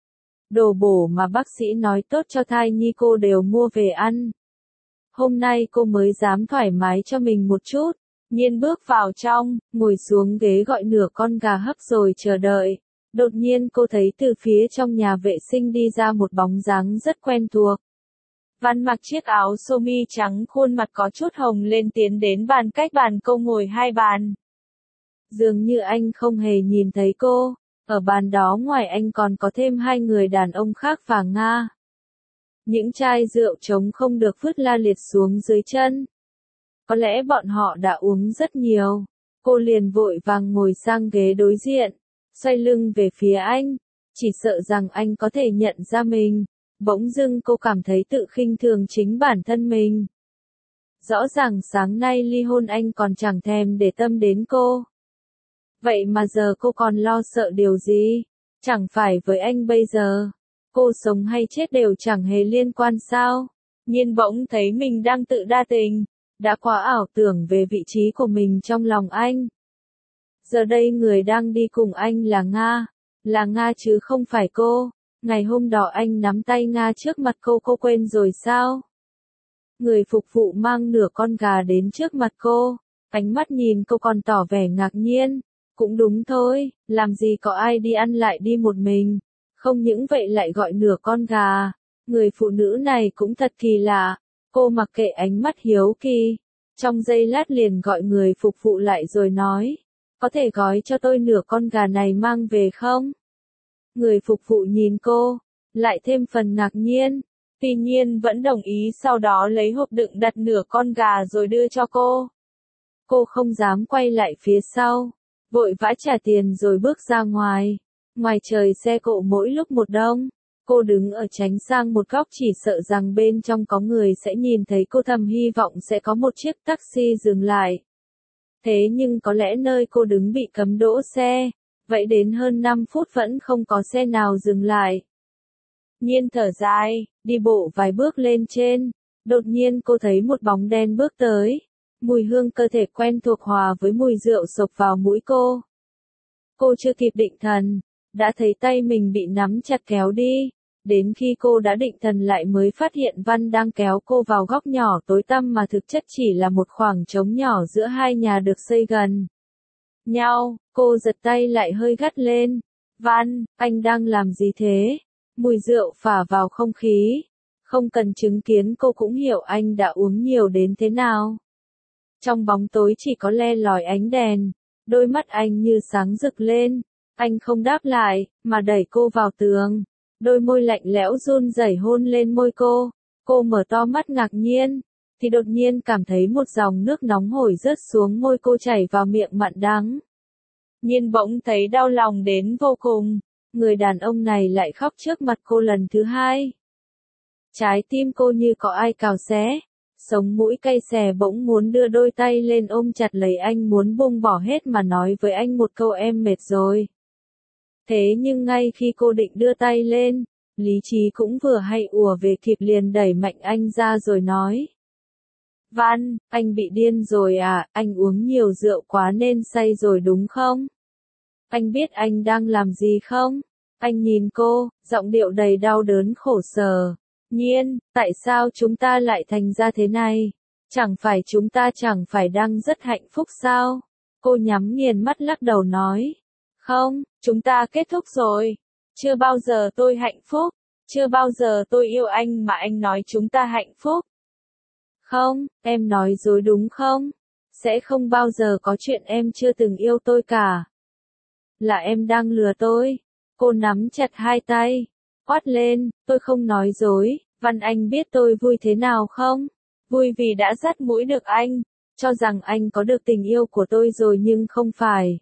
Đồ bổ mà bác sĩ nói tốt cho thai nhi cô đều mua về ăn. Hôm nay cô mới dám thoải mái cho mình một chút. Nhiên bước vào trong, ngồi xuống ghế gọi nửa con gà hấp rồi chờ đợi. Đột nhiên cô thấy từ phía trong nhà vệ sinh đi ra một bóng dáng rất quen thuộc. Văn mặc chiếc áo sơ mi trắng khuôn mặt có chút hồng lên tiến đến bàn cách bàn cô ngồi hai bàn. Dường như anh không hề nhìn thấy cô, ở bàn đó ngoài anh còn có thêm hai người đàn ông khác và Nga. Những chai rượu trống không được vứt la liệt xuống dưới chân. Có lẽ bọn họ đã uống rất nhiều. Cô liền vội vàng ngồi sang ghế đối diện. xoay lưng về phía anh, chỉ sợ rằng anh có thể nhận ra mình. Bỗng dưng cô cảm thấy tự khinh thường chính bản thân mình. Rõ ràng sáng nay ly hôn anh còn chẳng thèm để tâm đến cô. Vậy mà giờ cô còn lo sợ điều gì? Chẳng phải với anh bây giờ, cô sống hay chết đều chẳng hề liên quan sao? Nhiên bỗng thấy mình đang tự đa tình, đã quá ảo tưởng về vị trí của mình trong lòng anh. Giờ đây người đang đi cùng anh là Nga chứ không phải cô. Ngày hôm đó anh nắm tay Nga trước mặt cô quên rồi sao? Người phục vụ mang nửa con gà đến trước mặt cô, ánh mắt nhìn cô còn tỏ vẻ ngạc nhiên. Cũng đúng thôi, làm gì có ai đi ăn lại đi một mình, không những vậy lại gọi nửa con gà. Người phụ nữ này cũng thật kỳ lạ, cô mặc kệ ánh mắt hiếu kỳ, trong giây lát liền gọi người phục vụ lại rồi nói, có thể gói cho tôi nửa con gà này mang về không? Người phục vụ nhìn cô, lại thêm phần ngạc nhiên, tuy nhiên vẫn đồng ý, sau đó lấy hộp đựng đặt nửa con gà rồi đưa cho cô. Cô không dám quay lại phía sau, vội vã trả tiền rồi bước ra ngoài. Ngoài trời xe cộ mỗi lúc một đông, cô đứng ở tránh sang một góc chỉ sợ rằng bên trong có người sẽ nhìn thấy cô, thầm hy vọng sẽ có một chiếc taxi dừng lại. Thế nhưng có lẽ nơi cô đứng bị cấm đỗ xe, vậy đến hơn 5 phút vẫn không có xe nào dừng lại. Nhiên thở dài, đi bộ vài bước lên trên, đột nhiên cô thấy một bóng đen bước tới. Mùi hương cơ thể quen thuộc hòa với mùi rượu xộc vào mũi cô. Cô chưa kịp định thần, đã thấy tay mình bị nắm chặt kéo đi. Đến khi cô đã định thần lại mới phát hiện Văn đang kéo cô vào góc nhỏ tối tăm mà thực chất chỉ là một khoảng trống nhỏ giữa hai nhà được xây gần nhau. Cô giật tay lại hơi gắt lên. Văn, anh đang làm gì thế? Mùi rượu phả vào không khí. Không cần chứng kiến cô cũng hiểu anh đã uống nhiều đến thế nào. Trong bóng tối chỉ có le lói ánh đèn, đôi mắt anh như sáng rực lên. Anh không đáp lại, mà đẩy cô vào tường. Đôi môi lạnh lẽo run rẩy hôn lên môi cô. Cô mở to mắt ngạc nhiên, thì đột nhiên cảm thấy một dòng nước nóng hổi rớt xuống môi cô chảy vào miệng mặn đắng. Nhiên bỗng thấy đau lòng đến vô cùng. Người đàn ông này lại khóc trước mặt cô lần thứ hai. Trái tim cô như có ai cào xé. Sống mũi cay xè bỗng muốn đưa đôi tay lên ôm chặt lấy anh, muốn buông bỏ hết mà nói với anh một câu em mệt rồi. Thế nhưng ngay khi cô định đưa tay lên, lý trí cũng vừa hay ùa về kịp, liền đẩy mạnh anh ra rồi nói. Văn, anh bị điên rồi à, anh uống nhiều rượu quá nên say rồi đúng không? Anh biết anh đang làm gì không? Anh nhìn cô, giọng điệu đầy đau đớn khổ sở. Nhiên, tại sao chúng ta lại thành ra thế này? Chẳng phải chúng ta đang rất hạnh phúc sao? Cô nhắm nghiền mắt lắc đầu nói. Không, chúng ta kết thúc rồi. Chưa bao giờ tôi hạnh phúc. Chưa bao giờ tôi yêu anh mà anh nói chúng ta hạnh phúc. Không, em nói dối đúng không? Sẽ không bao giờ có chuyện em chưa từng yêu tôi cả. Là em đang lừa tôi. Cô nắm chặt hai tay, quát lên, tôi không nói dối. Văn, anh biết tôi vui thế nào không? Vui vì đã dắt mũi được anh, cho rằng anh có được tình yêu của tôi rồi nhưng không phải.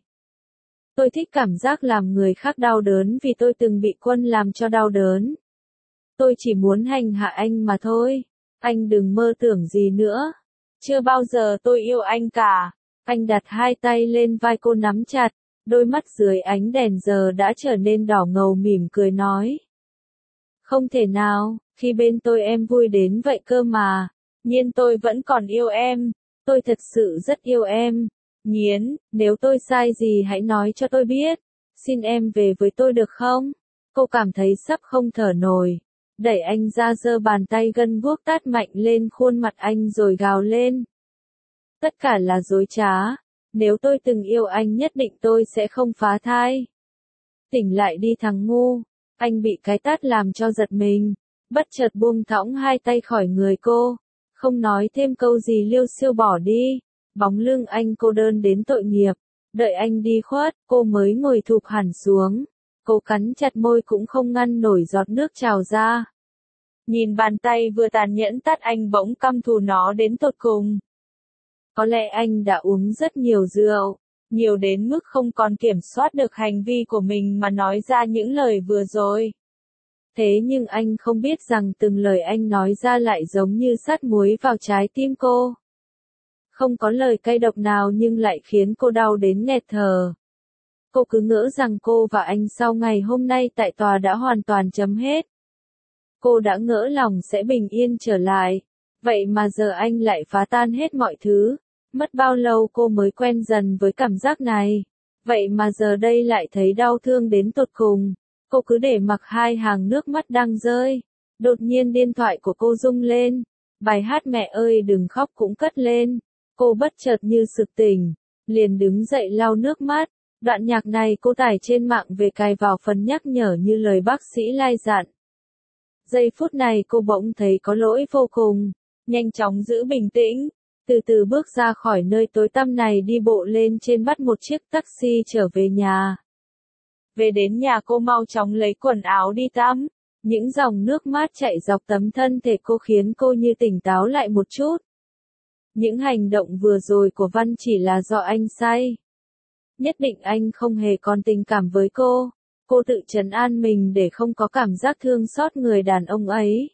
Tôi thích cảm giác làm người khác đau đớn vì tôi từng bị Quân làm cho đau đớn. Tôi chỉ muốn hành hạ anh mà thôi. Anh đừng mơ tưởng gì nữa. Chưa bao giờ tôi yêu anh cả. Anh đặt hai tay lên vai cô nắm chặt, đôi mắt dưới ánh đèn giờ đã trở nên đỏ ngầu, mỉm cười nói. Không thể nào, khi bên tôi em vui đến vậy cơ mà. Nhiên, tôi vẫn còn yêu em. Tôi thật sự rất yêu em. Nhiên, nếu tôi sai gì hãy nói cho tôi biết. Xin em về với tôi được không? Cô cảm thấy sắp không thở nổi. Đẩy anh ra, giơ bàn tay gân guốc tát mạnh lên khuôn mặt anh rồi gào lên. Tất cả là dối trá. Nếu tôi từng yêu anh nhất định tôi sẽ không phá thai. Tỉnh lại đi thằng ngu. Anh bị cái tát làm cho giật mình, bất chợt buông thõng hai tay khỏi người cô, không nói thêm câu gì liêu xiêu bỏ đi. Bóng lưng anh cô đơn đến tội nghiệp. Đợi anh đi khuất, cô mới ngồi thụp hẳn xuống. Cô cắn chặt môi cũng không ngăn nổi giọt nước trào ra. Nhìn bàn tay vừa tàn nhẫn tát anh bỗng căm thù nó đến tột cùng. Có lẽ anh đã uống rất nhiều rượu, nhiều đến mức không còn kiểm soát được hành vi của mình mà nói ra những lời vừa rồi. Thế nhưng anh không biết rằng từng lời anh nói ra lại giống như sắt muối vào trái tim cô. Không có lời cay độc nào nhưng lại khiến cô đau đến nghẹt thở. Cô cứ ngỡ rằng cô và anh sau ngày hôm nay tại tòa đã hoàn toàn chấm hết. Cô đã ngỡ lòng sẽ bình yên trở lại. Vậy mà giờ anh lại phá tan hết mọi thứ. Mất bao lâu cô mới quen dần với cảm giác này. Vậy mà giờ đây lại thấy đau thương đến tột cùng. Cô cứ để mặc hai hàng nước mắt đang rơi. Đột nhiên điện thoại của cô rung lên. Bài hát Mẹ ơi đừng khóc cũng cất lên. Cô bất chợt như sực tỉnh. Liền đứng dậy lau nước mắt. Đoạn nhạc này cô tải trên mạng về cài vào phần nhắc nhở như lời bác sĩ Lai dặn. Giây phút này cô bỗng thấy có lỗi vô cùng. Nhanh chóng giữ bình tĩnh. Từ từ bước ra khỏi nơi tối tăm này đi bộ lên trên bắt một chiếc taxi trở về nhà. Về đến nhà cô mau chóng lấy quần áo đi tắm. Những dòng nước mát chảy dọc tấm thân thể cô khiến cô như tỉnh táo lại một chút. Những hành động vừa rồi của Văn chỉ là do anh say. Nhất định anh không hề còn tình cảm với cô. Cô tự trấn an mình để không có cảm giác thương xót người đàn ông ấy.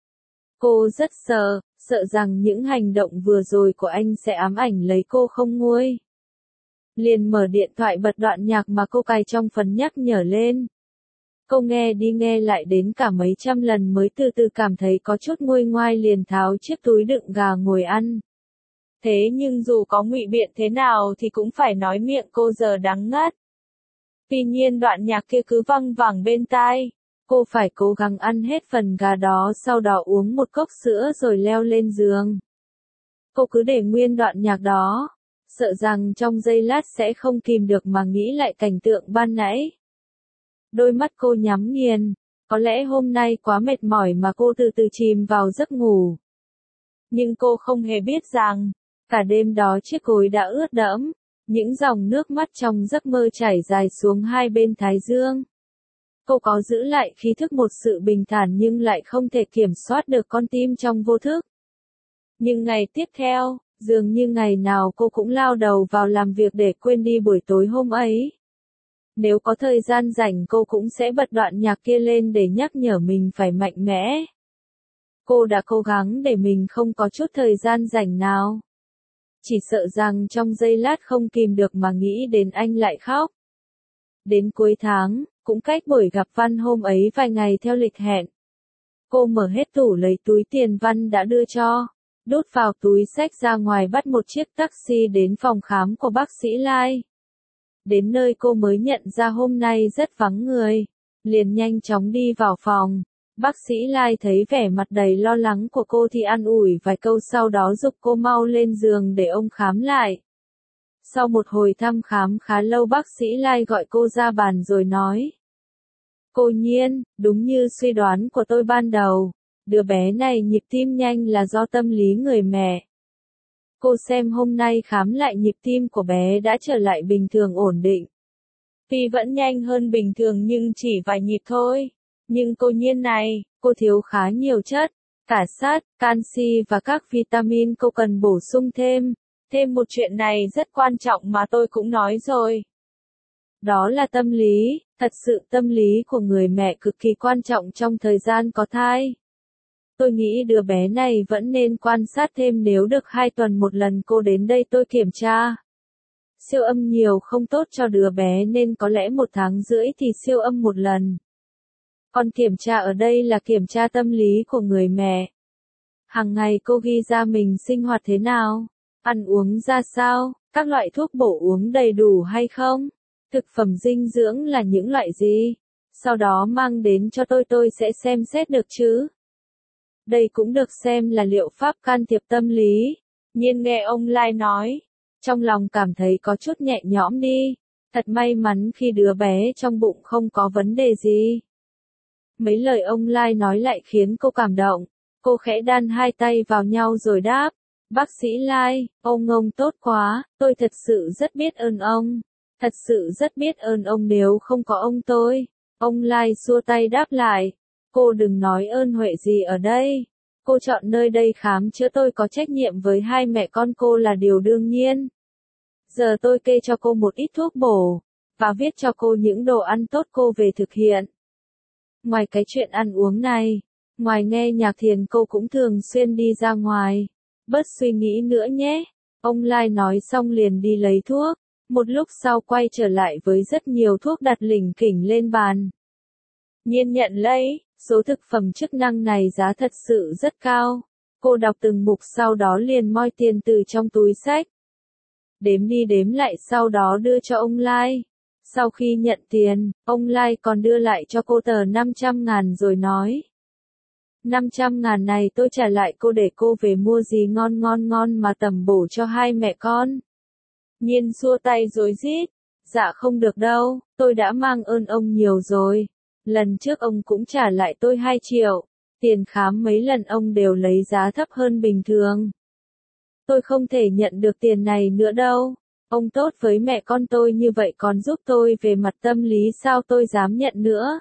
Cô rất sợ rằng những hành động vừa rồi của anh sẽ ám ảnh lấy cô không nguôi. Liền mở điện thoại bật đoạn nhạc mà cô cài trong phần nhắc nhở lên. Cô nghe đi nghe lại đến cả mấy trăm lần mới từ từ cảm thấy có chút nguôi ngoai liền tháo chiếc túi đựng gà ngồi ăn. Thế nhưng dù có ngụy biện thế nào thì cũng phải nói miệng cô giờ đắng ngắt. Tuy nhiên đoạn nhạc kia cứ văng vẳng bên tai. Cô phải cố gắng ăn hết phần gà đó sau đó uống một cốc sữa rồi leo lên giường. Cô cứ để nguyên đoạn nhạc đó. Sợ rằng trong giây lát sẽ không kìm được mà nghĩ lại cảnh tượng ban nãy. Đôi mắt cô nhắm nghiền. Có lẽ hôm nay quá mệt mỏi mà cô từ từ chìm vào giấc ngủ. Nhưng cô không hề biết rằng, cả đêm đó chiếc gối đã ướt đẫm. Những dòng nước mắt trong giấc mơ chảy dài xuống hai bên thái dương. Cô có giữ lại khí thức một sự bình thản nhưng lại không thể kiểm soát được con tim trong vô thức. Nhưng ngày tiếp theo, dường như ngày nào cô cũng lao đầu vào làm việc để quên đi buổi tối hôm ấy. Nếu có thời gian rảnh cô cũng sẽ bật đoạn nhạc kia lên để nhắc nhở mình phải mạnh mẽ. Cô đã cố gắng để mình không có chút thời gian rảnh nào. Chỉ sợ rằng trong giây lát không kìm được mà nghĩ đến anh lại khóc. Đến cuối tháng, cũng cách buổi gặp Văn hôm ấy vài ngày theo lịch hẹn. Cô mở hết tủ lấy túi tiền Văn đã đưa cho, đút vào túi xách ra ngoài bắt một chiếc taxi đến phòng khám của bác sĩ Lai. Đến nơi cô mới nhận ra hôm nay rất vắng người, liền nhanh chóng đi vào phòng. Bác sĩ Lai thấy vẻ mặt đầy lo lắng của cô thì an ủi vài câu sau đó giục cô mau lên giường để ông khám lại. Sau một hồi thăm khám khá lâu bác sĩ Lai gọi cô ra bàn rồi nói. Cô Nhiên, đúng như suy đoán của tôi ban đầu, đứa bé này nhịp tim nhanh là do tâm lý người mẹ. Cô xem hôm nay khám lại nhịp tim của bé đã trở lại bình thường ổn định. Tuy vẫn nhanh hơn bình thường nhưng chỉ vài nhịp thôi. Nhưng cô Nhiên này, cô thiếu khá nhiều chất, cả sắt, canxi và các vitamin cô cần bổ sung thêm. Thêm một chuyện này rất quan trọng mà tôi cũng nói rồi. Đó là tâm lý, thật sự tâm lý của người mẹ cực kỳ quan trọng trong thời gian có thai. Tôi nghĩ đứa bé này vẫn nên quan sát thêm nếu được 2 tuần một lần cô đến đây tôi kiểm tra. Siêu âm nhiều không tốt cho đứa bé nên có lẽ 1 tháng rưỡi thì siêu âm một lần. Còn kiểm tra ở đây là kiểm tra tâm lý của người mẹ. Hàng ngày cô ghi ra mình sinh hoạt thế nào, ăn uống ra sao, các loại thuốc bổ uống đầy đủ hay không, thực phẩm dinh dưỡng là những loại gì. Sau đó mang đến cho tôi sẽ xem xét được chứ. Đây cũng được xem là liệu pháp can thiệp tâm lý. Nhiên nghe ông Lai nói, trong lòng cảm thấy có chút nhẹ nhõm đi. Thật may mắn khi đứa bé trong bụng không có vấn đề gì. Mấy lời ông Lai nói lại khiến cô cảm động. Cô khẽ đan 2 tay vào nhau rồi đáp. Bác sĩ Lai, ông tốt quá, tôi thật sự rất biết ơn ông. Thật sự rất biết ơn ông nếu không có ông tôi. Ông Lai xua tay đáp lại. Cô đừng nói ơn huệ gì ở đây. Cô chọn nơi đây khám chữa tôi có trách nhiệm với 2 mẹ con cô là điều đương nhiên. Giờ tôi kê cho cô một ít thuốc bổ, và viết cho cô những đồ ăn tốt cô về thực hiện. Ngoài cái chuyện ăn uống này, ngoài nghe nhạc thiền cô cũng thường xuyên đi ra ngoài. Bớt suy nghĩ nữa nhé. Ông Lai nói xong liền đi lấy thuốc. Một lúc sau quay trở lại với rất nhiều thuốc đặt lỉnh kỉnh lên bàn. Nhiên nhận lấy, số thực phẩm chức năng này giá thật sự rất cao. Cô đọc từng mục sau đó liền moi tiền từ trong túi xách. Đếm đi đếm lại sau đó đưa cho ông Lai. Sau khi nhận tiền, ông Lai còn đưa lại cho cô tờ 500.000 rồi nói. 500.000 này tôi trả lại cô để cô về mua gì ngon ngon ngon mà tầm bổ cho hai mẹ con. Nhiên xua tay rối rít. Dạ không được đâu, tôi đã mang ơn ông nhiều rồi. Lần trước ông cũng trả lại tôi 2 triệu. Tiền khám mấy lần ông đều lấy giá thấp hơn bình thường. Tôi không thể nhận được tiền này nữa đâu. Ông tốt với mẹ con tôi như vậy còn giúp tôi về mặt tâm lý sao tôi dám nhận nữa.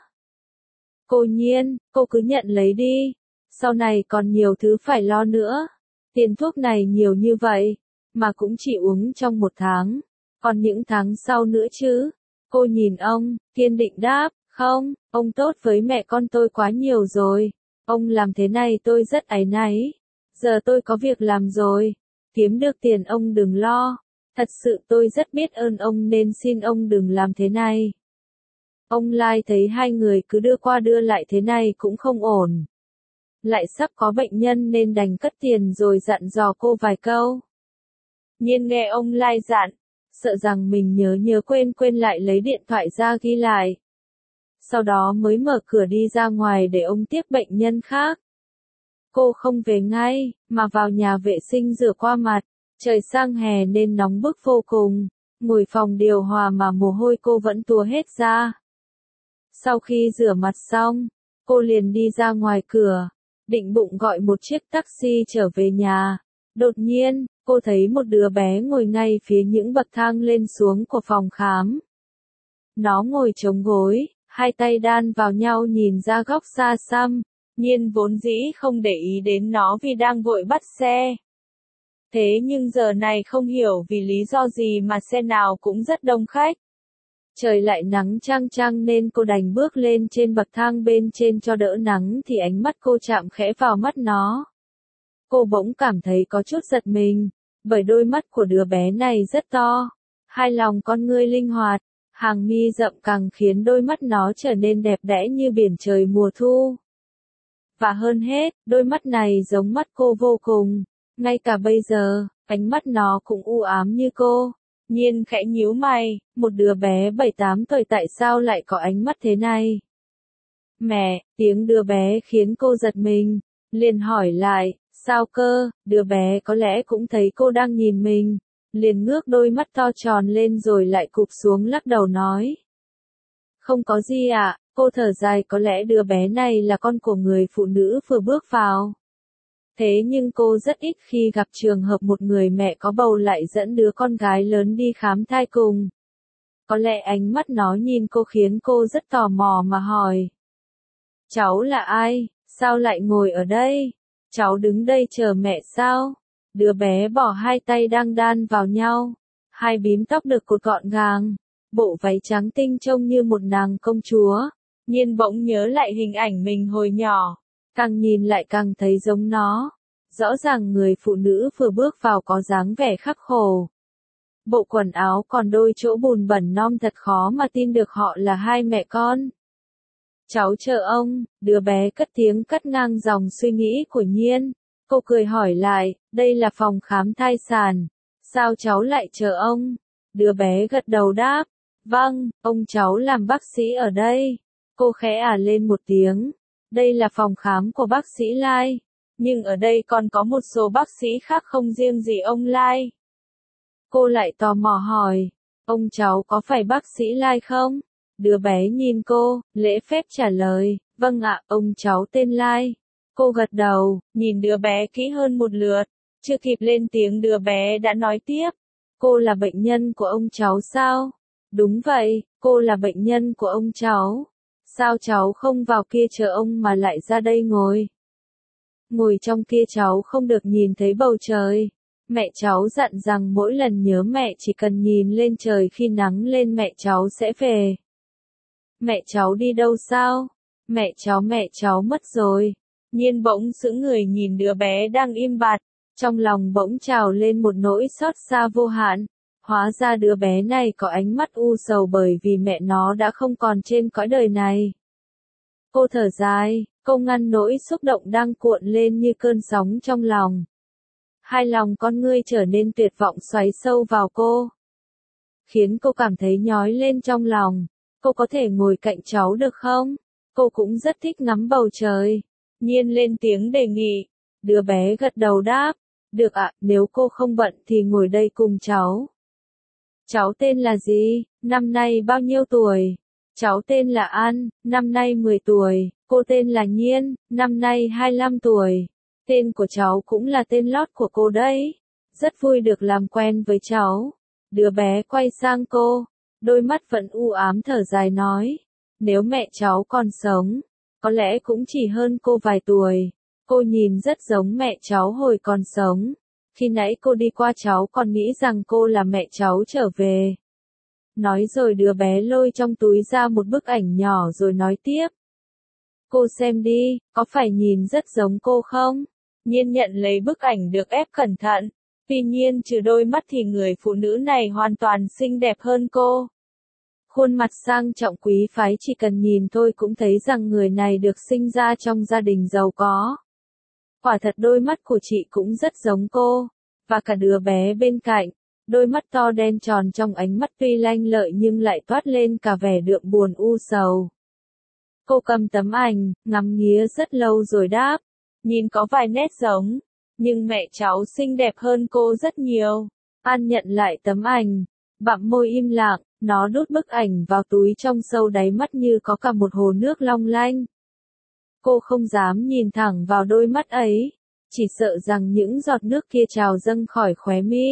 Cô Nhiên, cô cứ nhận lấy đi. Sau này còn nhiều thứ phải lo nữa. Tiền thuốc này nhiều như vậy, mà cũng chỉ uống trong 1 tháng. Còn những tháng sau nữa chứ. Cô nhìn ông, kiên định đáp, không, ông tốt với mẹ con tôi quá nhiều rồi. Ông làm thế này tôi rất áy náy. Giờ tôi có việc làm rồi. Kiếm được tiền ông đừng lo. Thật sự tôi rất biết ơn ông nên xin ông đừng làm thế này. Ông Lai thấy hai người cứ đưa qua đưa lại thế này cũng không ổn. Lại sắp có bệnh nhân nên đành cất tiền rồi dặn dò cô vài câu. Nhiên nghe ông Lai dặn, sợ rằng mình nhớ quên lại lấy điện thoại ra ghi lại. Sau đó mới mở cửa đi ra ngoài để ông tiếp bệnh nhân khác. Cô không về ngay, mà vào nhà vệ sinh rửa qua mặt. Trời sang hè nên nóng bức vô cùng. Ngồi phòng điều hòa mà mồ hôi cô vẫn túa hết ra. Sau khi rửa mặt xong, cô liền đi ra ngoài cửa, định bụng gọi một chiếc taxi trở về nhà. Đột nhiên, cô thấy một đứa bé ngồi ngay phía những bậc thang lên xuống của phòng khám. Nó ngồi chống gối, hai tay đan vào nhau nhìn ra góc xa xăm. Nhiên vốn dĩ không để ý đến nó vì đang vội bắt xe. Thế nhưng giờ này không hiểu vì lý do gì mà xe nào cũng rất đông khách. Trời lại nắng chang chang nên cô đành bước lên trên bậc thang bên trên cho đỡ nắng thì ánh mắt cô chạm khẽ vào mắt nó. Cô bỗng cảm thấy có chút giật mình, bởi đôi mắt của đứa bé này rất to, hai lòng con ngươi linh hoạt, hàng mi rậm càng khiến đôi mắt nó trở nên đẹp đẽ như biển trời mùa thu. Và hơn hết, đôi mắt này giống mắt cô vô cùng, ngay cả bây giờ, ánh mắt nó cũng u ám như cô. Nhiên khẽ nhíu mày, một đứa bé 7-8 tuổi tại sao lại có ánh mắt thế này? Mẹ, tiếng đứa bé khiến cô giật mình, liền hỏi lại, sao cơ, đứa bé có lẽ cũng thấy cô đang nhìn mình, liền ngước đôi mắt to tròn lên rồi lại cụp xuống lắc đầu nói. Không có gì ạ, cô thở dài có lẽ đứa bé này là con của người phụ nữ vừa bước vào. Thế nhưng cô rất ít khi gặp trường hợp một người mẹ có bầu lại dẫn đứa con gái lớn đi khám thai cùng. Có lẽ ánh mắt nó nhìn cô khiến cô rất tò mò mà hỏi. Cháu là ai? Sao lại ngồi ở đây? Cháu đứng đây chờ mẹ sao? Đứa bé bỏ hai tay đang đan vào nhau. Hai bím tóc được cột gọn gàng. Bộ váy trắng tinh trông như một nàng công chúa. Nhiên bỗng nhớ lại hình ảnh mình hồi nhỏ. Càng nhìn lại càng thấy giống nó. Rõ ràng người phụ nữ vừa bước vào có dáng vẻ khắc khổ. Bộ quần áo còn đôi chỗ bùn bẩn non thật khó mà tin được họ là hai mẹ con. Cháu chờ ông, đứa bé cất tiếng cắt ngang dòng suy nghĩ của Nhiên. Cô cười hỏi lại, đây là phòng khám thai sản. Sao cháu lại chờ ông? Đứa bé gật đầu đáp. Vâng, ông cháu làm bác sĩ ở đây. Cô khẽ lên một tiếng. Đây là phòng khám của bác sĩ Lai. Nhưng ở đây còn có một số bác sĩ khác không riêng gì ông Lai. Cô lại tò mò hỏi, ông cháu có phải bác sĩ Lai không? Đứa bé nhìn cô, lễ phép trả lời, vâng ạ, ông cháu tên Lai. Cô gật đầu, nhìn đứa bé kỹ hơn một lượt, chưa kịp lên tiếng đứa bé đã nói tiếp. Cô là bệnh nhân của ông cháu sao? Đúng vậy, cô là bệnh nhân của ông cháu. Sao cháu không vào kia chờ ông mà lại ra đây ngồi? Ngồi trong kia cháu không được nhìn thấy bầu trời, Mẹ cháu dặn rằng mỗi lần nhớ mẹ chỉ cần nhìn lên trời khi nắng lên mẹ cháu sẽ về. Mẹ cháu đi đâu sao? Mẹ cháu mất rồi. Nhiên bỗng sững người nhìn đứa bé đang im bặt, trong lòng bỗng trào lên một nỗi xót xa vô hạn. Hóa ra đứa bé này có ánh mắt u sầu bởi vì mẹ nó đã không còn trên cõi đời này. Cô thở dài, cô ngăn nỗi xúc động đang cuộn lên như cơn sóng trong lòng. Hai lòng con ngươi trở nên tuyệt vọng xoáy sâu vào cô, khiến cô cảm thấy nhói lên trong lòng. Cô có thể ngồi cạnh cháu được không? Cô cũng rất thích ngắm bầu trời. Nhiên lên tiếng đề nghị. Đứa bé gật đầu đáp. Được ạ, nếu cô không bận thì ngồi đây cùng cháu. Cháu tên là gì? Năm nay bao nhiêu tuổi? Cháu tên là An, năm nay 10 tuổi. Cô tên là Nhiên, năm nay 25 tuổi. Tên của cháu cũng là tên lót của cô đấy. Rất vui được làm quen với cháu. Đứa bé quay sang cô, đôi mắt vẫn u ám thở dài nói. Nếu mẹ cháu còn sống, có lẽ cũng chỉ hơn cô vài tuổi. Cô nhìn rất giống mẹ cháu hồi còn sống. Khi nãy cô đi qua cháu còn nghĩ rằng cô là mẹ cháu trở về. Nói rồi đứa bé lôi trong túi ra một bức ảnh nhỏ rồi nói tiếp. Cô xem đi, có phải nhìn rất giống cô không? Nhiên nhận lấy bức ảnh được ép cẩn thận. Tuy nhiên trừ đôi mắt thì người phụ nữ này hoàn toàn xinh đẹp hơn cô. Khuôn mặt sang trọng quý phái chỉ cần nhìn thôi cũng thấy rằng người này được sinh ra trong gia đình giàu có. Quả thật đôi mắt của chị cũng rất giống cô. Và cả đứa bé bên cạnh, đôi mắt to đen tròn trong ánh mắt tuy lanh lợi nhưng lại toát lên cả vẻ đượm buồn u sầu. Cô cầm tấm ảnh, ngắm nghía rất lâu rồi đáp. Nhìn có vài nét giống, nhưng mẹ cháu xinh đẹp hơn cô rất nhiều. An nhận lại tấm ảnh, bặm môi im lặng, nó đút bức ảnh vào túi trong sâu đáy mắt như có cả một hồ nước long lanh. Cô không dám nhìn thẳng vào đôi mắt ấy, chỉ sợ rằng những giọt nước kia trào dâng khỏi khóe mi.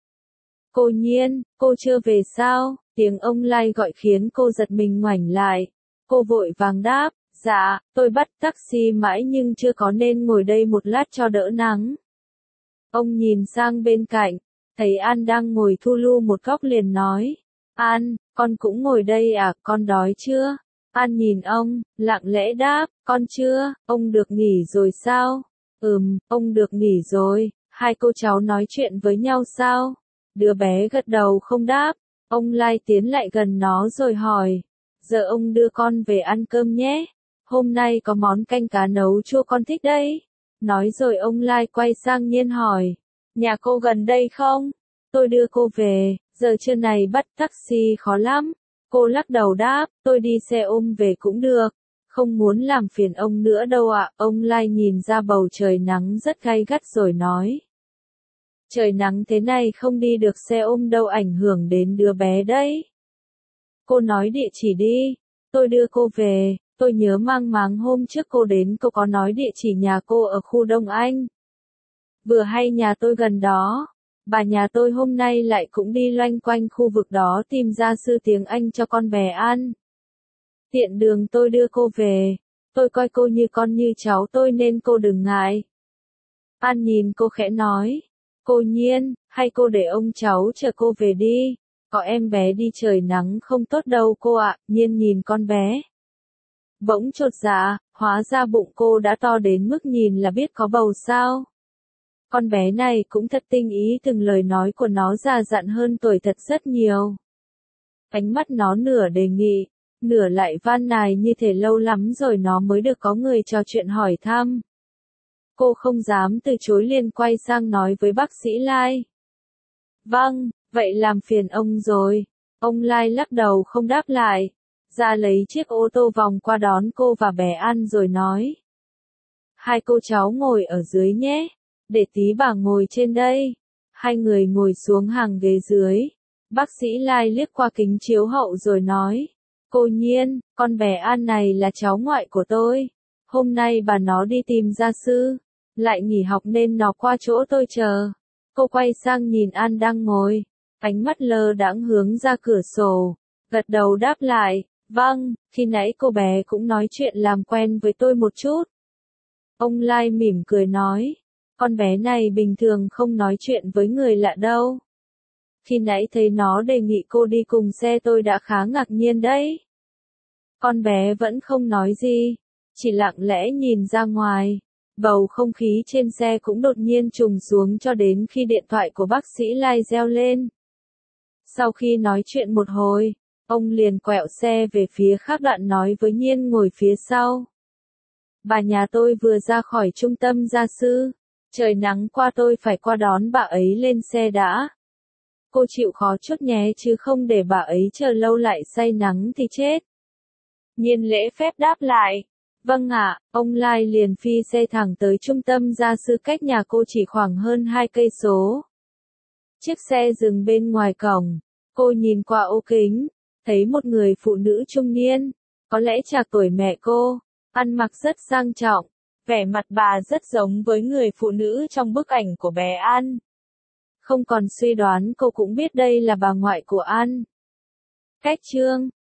Cô Nhiên, cô chưa về sao? Tiếng ông Lai gọi khiến cô giật mình ngoảnh lại. Cô vội vàng đáp, dạ, tôi bắt taxi mãi nhưng chưa có nên ngồi đây một lát cho đỡ nắng. Ông nhìn sang bên cạnh, thấy An đang ngồi thu lu một góc liền nói. An, con cũng ngồi đây à, con đói chưa? An nhìn ông, lặng lẽ đáp, con chưa, ông được nghỉ rồi sao? Ông được nghỉ rồi, hai cô cháu nói chuyện với nhau sao? Đứa bé gật đầu không đáp, ông Lai tiến lại gần nó rồi hỏi, giờ ông đưa con về ăn cơm nhé, hôm nay có món canh cá nấu chua con thích đấy. Nói rồi ông Lai quay sang Nhiên hỏi, nhà cô gần đây không? Tôi đưa cô về, giờ trưa này bắt taxi khó lắm. Cô lắc đầu đáp, tôi đi xe ôm về cũng được. Không muốn làm phiền ông nữa đâu ạ. Ông Lai nhìn ra bầu trời nắng rất gay gắt rồi nói. Trời nắng thế này không đi được xe ôm đâu, ảnh hưởng đến đứa bé đấy. Cô nói địa chỉ đi, tôi đưa cô về. Tôi nhớ mang máng hôm trước cô đến cô có nói địa chỉ nhà cô ở khu Đông Anh. Vừa hay nhà tôi gần đó. Bà nhà tôi hôm nay lại cũng đi loanh quanh khu vực đó tìm gia sư tiếng Anh cho con bé An. Tiện đường tôi đưa cô về. Tôi coi cô như con như cháu tôi nên cô đừng ngại. An nhìn cô khẽ nói. Cô Nhiên, hay cô để ông cháu chờ cô về đi. Có em bé đi trời nắng không tốt đâu cô ạ. Nhiên nhìn con bé. Bỗng chột dạ, hóa ra bụng cô đã to đến mức nhìn là biết có bầu sao. Con bé này cũng thật tinh ý, từng lời nói của nó già dặn hơn tuổi thật rất nhiều. Ánh mắt nó nửa đề nghị, nửa lại van nài như thể lâu lắm rồi nó mới được có người trò chuyện hỏi thăm. Cô không dám từ chối liền quay sang nói với bác sĩ Lai. Vâng, vậy làm phiền ông rồi. Ông Lai lắc đầu không đáp lại, ra lấy chiếc ô tô vòng qua đón cô và bé An rồi nói. Hai cô cháu ngồi ở dưới nhé. Để tí bà ngồi trên đây. Hai người ngồi xuống hàng ghế dưới. Bác sĩ Lai liếc qua kính chiếu hậu rồi nói. Cô Nhiên, con bé An này là cháu ngoại của tôi. Hôm nay bà nó đi tìm gia sư. Lại nghỉ học nên nó qua chỗ tôi chờ. Cô quay sang nhìn An đang ngồi. Ánh mắt lơ đãng hướng ra cửa sổ. Gật đầu đáp lại. Vâng, khi nãy cô bé cũng nói chuyện làm quen với tôi một chút. Ông Lai mỉm cười nói. Con bé này bình thường không nói chuyện với người lạ đâu. Khi nãy thấy nó đề nghị cô đi cùng xe tôi đã khá ngạc nhiên đấy. Con bé vẫn không nói gì, chỉ lặng lẽ nhìn ra ngoài. Bầu không khí trên xe cũng đột nhiên trùng xuống cho đến khi điện thoại của bác sĩ Lai reo lên. Sau khi nói chuyện một hồi, ông liền quẹo xe về phía khác đoạn nói với Nhiên ngồi phía sau. Bà nhà tôi vừa ra khỏi trung tâm gia sư. Trời nắng qua tôi phải qua đón bà ấy lên xe đã. Cô chịu khó chút nhé chứ không để bà ấy chờ lâu lại say nắng thì chết. Nhiên lễ phép đáp lại. Vâng ạ, ông Lai liền phi xe thẳng tới trung tâm gia sư cách nhà cô chỉ khoảng hơn 2 cây số. Chiếc xe dừng bên ngoài cổng. Cô nhìn qua ô kính, thấy một người phụ nữ trung niên, có lẽ trạc tuổi mẹ cô, ăn mặc rất sang trọng, vẻ mặt bà rất giống với người phụ nữ trong bức ảnh của bé An. Không còn suy đoán cô cũng biết đây là bà ngoại của An. Cách chương